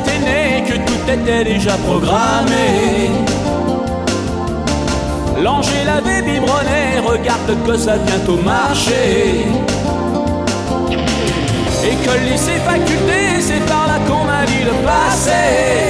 était né, que tout était déjà programmé. L'ange et l'ave biberonnaient, regarde que ça a bientôt marché. École, lycée, faculté, c'est par là qu'on a dit le passé.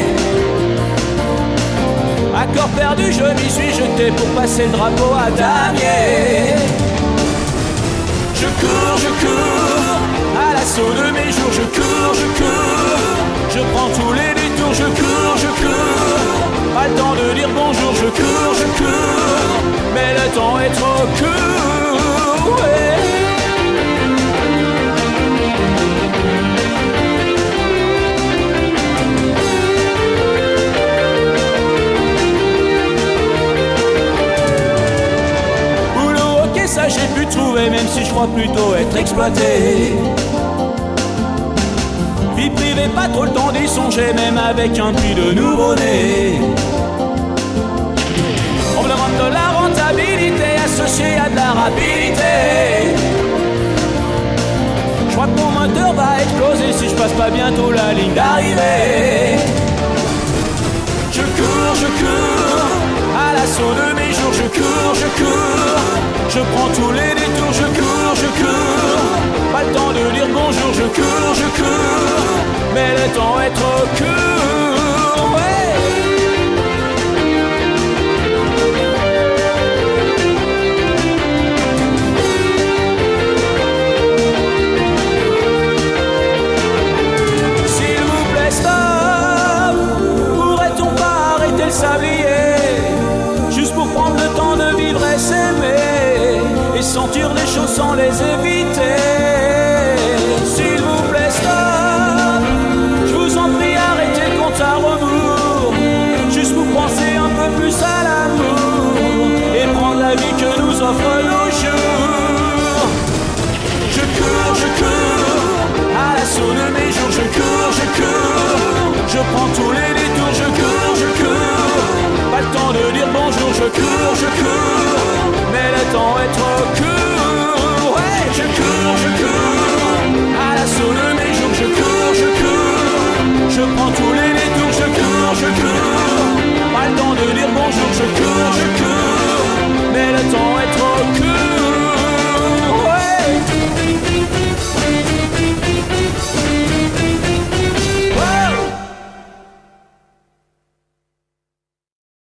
Accord perdu, je m'y suis jeté pour passer le drapeau à damier. Je cours, à l'assaut de mes jours, je cours. Je prends tous les détours, je cours. Pas le temps de dire bonjour, je cours. Mais le temps est trop court, ouais. Ça j'ai pu trouver, même si je crois plutôt être exploité. Vie privée, pas trop le temps d'y songer, même avec un puits de nouveau-né. On me demande de la rentabilité associée à de la rapidité. Je crois que mon moteur va exploser si je passe pas bientôt la ligne d'arrivée. Je cours, à l'assaut de mes jours, je cours. Je prends tous les détours, je cours. Pas le temps de dire bonjour, je cours. Mais le temps est trop court, ouais. S'il vous plaît, stop. Pourrait-on pas arrêter le sablier? Juste pour prendre le temps de vivre et s'aimer, et sentir les choses sans les éviter. S'il vous plaît, stop. Je vous en prie, arrêtez le compte à rebours. Juste pour penser un peu plus à l'amour et prendre la vie que nous offrent nos jours. Je cours, à l'assaut de mes jours, je cours. Je prends tous les détours, je cours. Pas le temps de dire bonjour, je cours. Mais le temps est trop court, ouais. Je cours, à l'assaut de mes jours, je cours. Je prends tous les détours, je cours. Pas le temps de dire bonjour, je